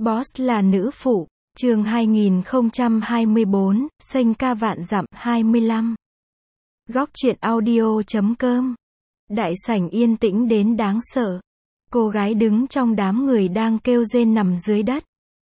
Boss là nữ phụ, chương 2024, xanh ca vạn dặm 25. Góc truyện audio.com. Đại sảnh yên tĩnh đến đáng sợ. Cô gái đứng trong đám người đang kêu rên nằm dưới đất.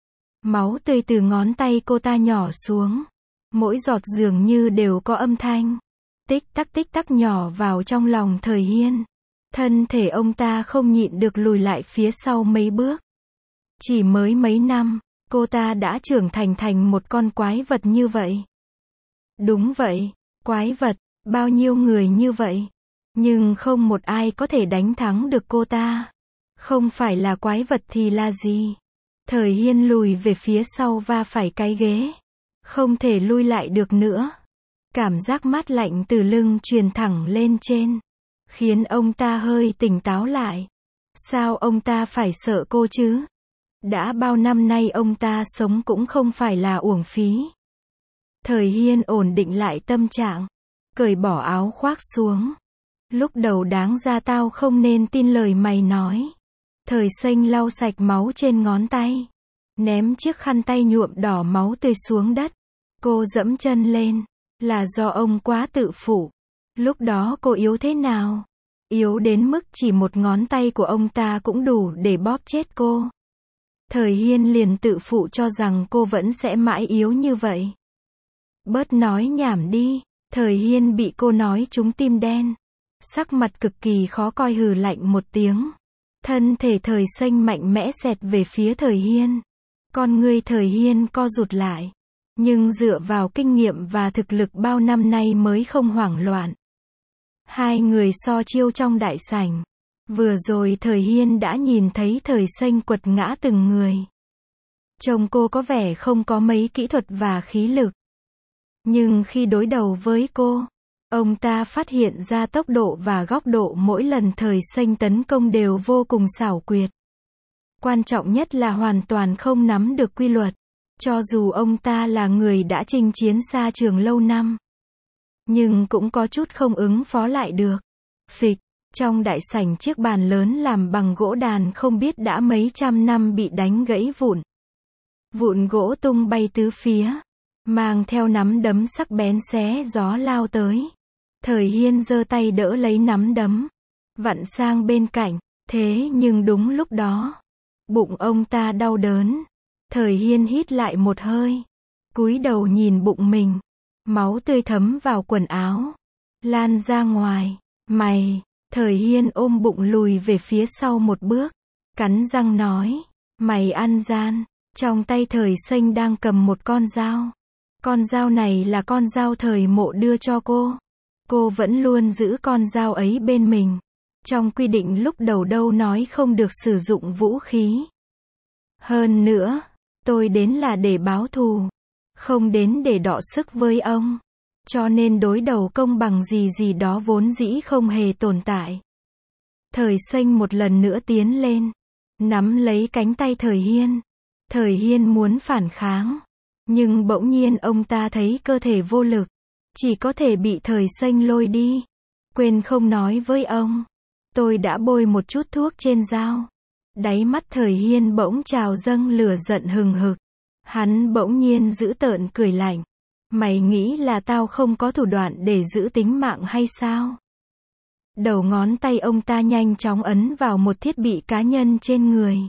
Máu tươi từ ngón tay cô ta nhỏ xuống. Mỗi giọt dường như đều có âm thanh. Tích tắc nhỏ vào trong lòng Thời Hiên. Thân thể ông ta không nhịn được lùi lại phía sau mấy bước. Chỉ mới mấy năm, cô ta đã trưởng thành một con quái vật như vậy. Đúng vậy, quái vật, bao nhiêu người như vậy. Nhưng không một ai có thể đánh thắng được cô ta. Không phải là quái vật thì là gì? Thời Hiên lùi về phía sau va phải cái ghế. Không thể lui lại được nữa. Cảm giác mát lạnh từ lưng truyền thẳng lên trên. Khiến ông ta hơi tỉnh táo lại. Sao ông ta phải sợ cô chứ? Đã bao năm nay ông ta sống cũng không phải là uổng phí. Thời Hiên ổn định lại tâm trạng. Cởi bỏ áo khoác xuống. Lúc đầu đáng ra tao không nên tin lời mày nói. Thời Xanh lau sạch máu trên ngón tay. Ném chiếc khăn tay nhuộm đỏ máu tươi xuống đất. Cô dẫm chân lên. Là do ông quá tự phụ. Lúc đó cô yếu thế nào? Yếu đến mức chỉ một ngón tay của ông ta cũng đủ để bóp chết cô. Thời Hiên liền tự phụ cho rằng cô vẫn sẽ mãi yếu như vậy. Bớt nói nhảm đi. Thời Hiên bị cô nói trúng tim đen. Sắc mặt cực kỳ khó coi, hừ lạnh một tiếng. Thân thể Thời Xanh mạnh mẽ xẹt về phía Thời Hiên. Con ngươi Thời Hiên co rụt lại. Nhưng dựa vào kinh nghiệm và thực lực bao năm nay mới không hoảng loạn. Hai người so chiêu trong đại sảnh. Vừa rồi Thời Hiên đã nhìn thấy Thời Xanh quật ngã từng người. Trông cô có vẻ không có mấy kỹ thuật và khí lực. Nhưng khi đối đầu với cô, ông ta phát hiện ra tốc độ và góc độ mỗi lần Thời Xanh tấn công đều vô cùng xảo quyệt. Quan trọng nhất là hoàn toàn không nắm được quy luật. Cho dù ông ta là người đã chinh chiến xa trường lâu năm, nhưng cũng có chút không ứng phó lại được. Phịch, trong đại sảnh chiếc bàn lớn làm bằng gỗ đàn không biết đã mấy trăm năm bị đánh gãy vụn. Vụn gỗ tung bay tứ phía, mang theo nắm đấm sắc bén xé gió lao tới. Thời Hiên giơ tay đỡ lấy nắm đấm, vặn sang bên cạnh, thế nhưng đúng lúc đó, bụng ông ta đau đớn. Thời Hiên hít lại một hơi, cúi đầu nhìn bụng mình, máu tươi thấm vào quần áo, lan ra ngoài. Mày, Thời Hiên ôm bụng lùi về phía sau một bước, cắn răng nói, mày ăn gian. Trong tay Thời Xanh đang cầm một con dao. Con dao này là con dao Thời Mộ đưa cho cô. Cô vẫn luôn giữ con dao ấy bên mình. Trong quy định lúc đầu đâu nói không được sử dụng vũ khí. Hơn nữa, tôi đến là để báo thù, không đến để đọ sức với ông. Cho nên đối đầu công bằng gì đó vốn dĩ không hề tồn tại. Thời Xanh một lần nữa tiến lên, nắm lấy cánh tay Thời Hiên. Thời Hiên muốn phản kháng, nhưng bỗng nhiên ông ta thấy cơ thể vô lực, chỉ có thể bị Thời Xanh lôi đi. Quên không nói với ông, tôi đã bôi một chút thuốc trên dao. Đáy mắt Thời Hiên bỗng trào dâng lửa giận hừng hực. Hắn bỗng nhiên dữ tợn cười lạnh. Mày nghĩ là tao không có thủ đoạn để giữ tính mạng hay sao? Đầu ngón tay ông ta nhanh chóng ấn vào một thiết bị cá nhân trên người.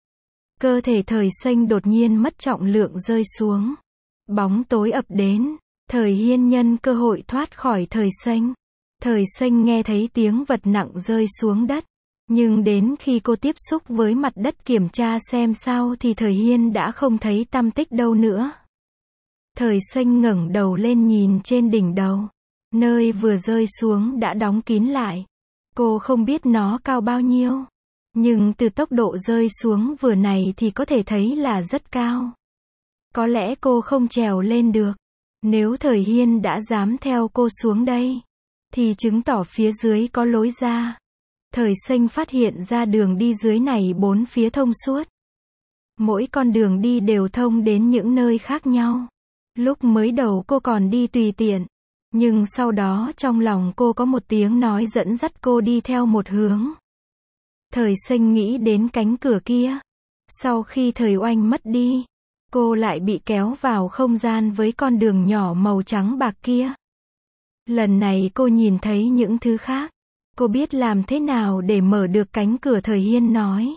Cơ thể Thời Xanh đột nhiên mất trọng lượng rơi xuống. Bóng tối ập đến. Thời Hiên nhân cơ hội thoát khỏi Thời Xanh. Thời Xanh nghe thấy tiếng vật nặng rơi xuống đất. Nhưng đến khi cô tiếp xúc với mặt đất kiểm tra xem sao thì Thời Hiên đã không thấy tăm tích đâu nữa. Thời Xanh ngẩng đầu lên nhìn trên đỉnh đầu. Nơi vừa rơi xuống đã đóng kín lại. Cô không biết nó cao bao nhiêu. Nhưng từ tốc độ rơi xuống vừa này thì có thể thấy là rất cao. Có lẽ cô không trèo lên được. Nếu Thời Hiên đã dám theo cô xuống đây, thì chứng tỏ phía dưới có lối ra. Thời Xanh phát hiện ra đường đi dưới này bốn phía thông suốt. Mỗi con đường đi đều thông đến những nơi khác nhau. Lúc mới đầu cô còn đi tùy tiện. Nhưng sau đó trong lòng cô có một tiếng nói dẫn dắt cô đi theo một hướng. Thời Xanh nghĩ đến cánh cửa kia. Sau khi thời oanh mất đi, cô lại bị kéo vào không gian với con đường nhỏ màu trắng bạc kia. Lần này cô nhìn thấy những thứ khác. Cô biết làm thế nào để mở được cánh cửa thời hiên nói.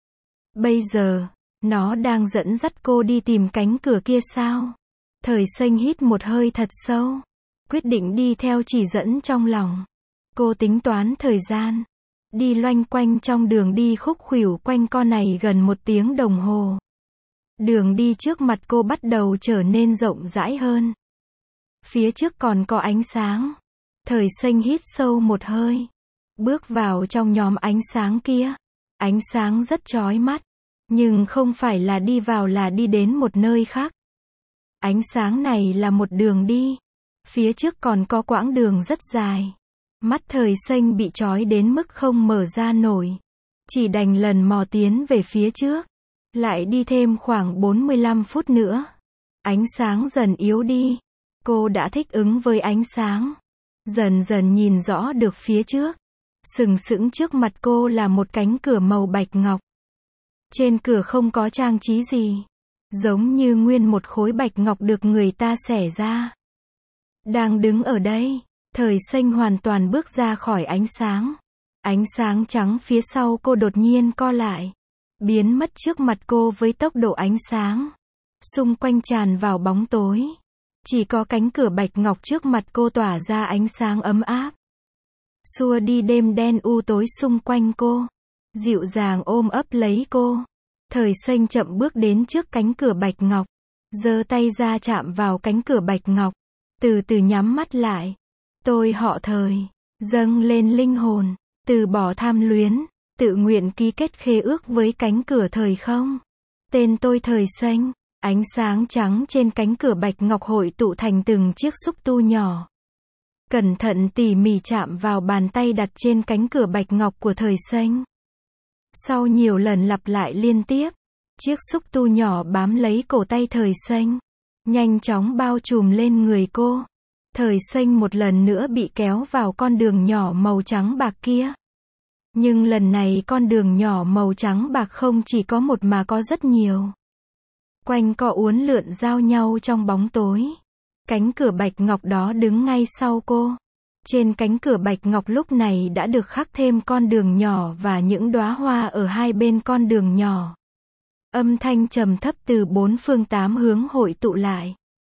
Bây giờ, nó đang dẫn dắt cô đi tìm cánh cửa kia sao? Thời xanh hít một hơi thật sâu, quyết định đi theo chỉ dẫn trong lòng. Cô tính toán thời gian, đi loanh quanh trong đường đi khúc khuỷu quanh co này gần 1 tiếng đồng hồ. Đường đi trước mặt cô bắt đầu trở nên rộng rãi hơn. Phía trước còn có ánh sáng. Thời xanh hít sâu một hơi, bước vào trong nhóm ánh sáng kia. Ánh sáng rất chói mắt, nhưng không phải là đi vào là đi đến một nơi khác. Ánh sáng này là một đường đi. Phía trước còn có quãng đường rất dài. Mắt thời xanh bị chói đến mức không mở ra nổi. Chỉ đành lần mò tiến về phía trước. Lại đi thêm khoảng 45 phút nữa. Ánh sáng dần yếu đi. Cô đã thích ứng với ánh sáng. Dần dần nhìn rõ được phía trước. Sừng sững trước mặt cô là một cánh cửa màu bạch ngọc. Trên cửa không có trang trí gì. Giống như nguyên một khối bạch ngọc được người ta xẻ ra. Đang đứng ở đây, thời xanh hoàn toàn bước ra khỏi ánh sáng. Ánh sáng trắng phía sau cô đột nhiên co lại. Biến mất trước mặt cô với tốc độ ánh sáng. Xung quanh tràn vào bóng tối. Chỉ có cánh cửa bạch ngọc trước mặt cô tỏa ra ánh sáng ấm áp. Xua đi đêm đen u tối xung quanh cô. Dịu dàng ôm ấp lấy cô. Thời xanh chậm bước đến trước cánh cửa bạch ngọc. Giơ tay ra chạm vào cánh cửa bạch ngọc. Từ từ nhắm mắt lại. Tôi họ Thời. Dâng lên linh hồn. Từ bỏ tham luyến. Tự nguyện ký kết khế ước với cánh cửa thời không. Tên tôi Thời xanh. Ánh sáng trắng trên cánh cửa bạch ngọc hội tụ thành từng chiếc xúc tu nhỏ. Cẩn thận tỉ mỉ chạm vào bàn tay đặt trên cánh cửa bạch ngọc của thời xanh. Sau nhiều lần lặp lại liên tiếp, chiếc xúc tu nhỏ bám lấy cổ tay thời xanh. Nhanh chóng bao trùm lên người cô. Thời xanh một lần nữa bị kéo vào con đường nhỏ màu trắng bạc kia. Nhưng lần này con đường nhỏ màu trắng bạc không chỉ có một mà có rất nhiều. Quanh co uốn lượn giao nhau trong bóng tối. Cánh cửa bạch ngọc đó đứng ngay sau cô. Trên cánh cửa bạch ngọc lúc này đã được khắc thêm con đường nhỏ và những đóa hoa ở hai bên con đường nhỏ. Âm thanh trầm thấp từ 4 phương 8 hướng hội tụ lại.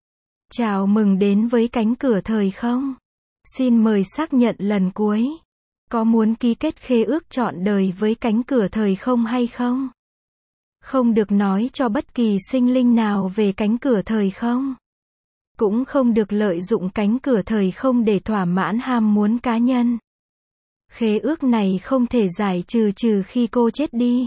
Chào mừng đến với cánh cửa thời không. Xin mời xác nhận lần cuối. Có muốn ký kết khế ước trọn đời với cánh cửa thời không hay không? Không được nói cho bất kỳ sinh linh nào về cánh cửa thời không. Cũng không được lợi dụng cánh cửa thời không để thỏa mãn ham muốn cá nhân. Khế ước này không thể giải trừ khi cô chết đi.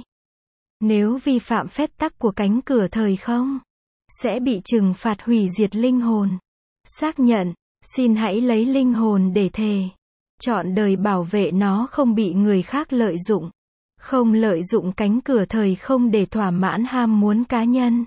Nếu vi phạm phép tắc của cánh cửa thời không, sẽ bị trừng phạt hủy diệt linh hồn. Xác nhận, xin hãy lấy linh hồn để thề. Trọn đời bảo vệ nó không bị người khác lợi dụng. Không lợi dụng cánh cửa thời không để thỏa mãn ham muốn cá nhân.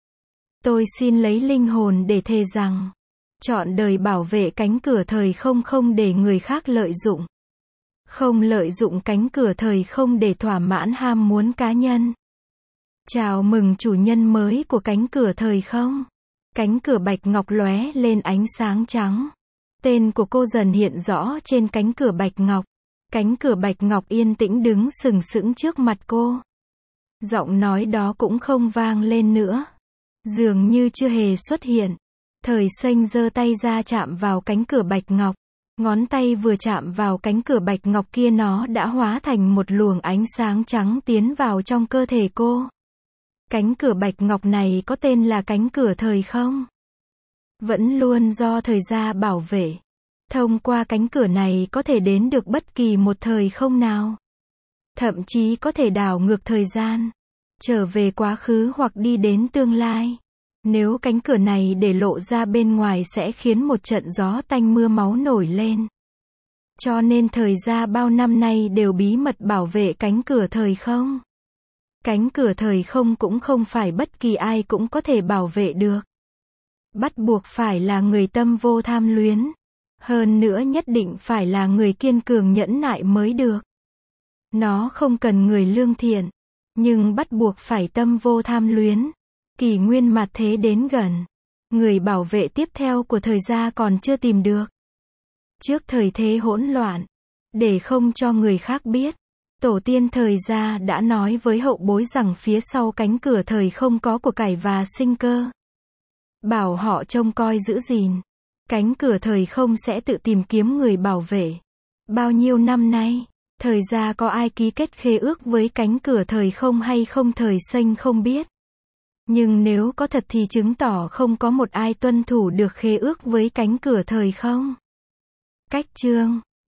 Tôi xin lấy linh hồn để thề rằng, trọn đời bảo vệ cánh cửa thời không không để người khác lợi dụng. Không lợi dụng cánh cửa thời không để thỏa mãn ham muốn cá nhân. Chào mừng chủ nhân mới của cánh cửa thời không. Cánh cửa bạch ngọc lóe lên ánh sáng trắng. Tên của cô dần hiện rõ trên cánh cửa bạch ngọc. Cánh cửa bạch ngọc yên tĩnh đứng sừng sững trước mặt cô. Giọng nói đó cũng không vang lên nữa. Dường như chưa hề xuất hiện. Thời xanh giơ tay ra chạm vào cánh cửa bạch ngọc. Ngón tay vừa chạm vào cánh cửa bạch ngọc kia nó đã hóa thành một luồng ánh sáng trắng tiến vào trong cơ thể cô. Cánh cửa bạch ngọc này có tên là cánh cửa thời không. Vẫn luôn do thời gia bảo vệ. Thông qua cánh cửa này có thể đến được bất kỳ một thời không nào. Thậm chí có thể đảo ngược thời gian. Trở về quá khứ hoặc đi đến tương lai. Nếu cánh cửa này để lộ ra bên ngoài sẽ khiến một trận gió tanh mưa máu nổi lên. Cho nên thời gia bao năm nay đều bí mật bảo vệ cánh cửa thời không. Cánh cửa thời không cũng không phải bất kỳ ai cũng có thể bảo vệ được. Bắt buộc phải là người tâm vô tham luyến. Hơn nữa nhất định phải là người kiên cường nhẫn nại mới được. Nó không cần người lương thiện. Nhưng bắt buộc phải tâm vô tham luyến. Kỷ nguyên mạt thế đến gần. Người bảo vệ tiếp theo của thời gia còn chưa tìm được. Trước thời thế hỗn loạn, để không cho người khác biết, tổ tiên thời gia đã nói với hậu bối rằng phía sau cánh cửa thời không có của cải và sinh cơ. Bảo họ trông coi giữ gìn. Cánh cửa thời không sẽ tự tìm kiếm người bảo vệ. Bao nhiêu năm nay, thời gia có ai ký kết khế ước với cánh cửa thời không hay không thời xanh không biết. Nhưng nếu có thật thì chứng tỏ không có một ai tuân thủ được khế ước với cánh cửa thời không. Cách chương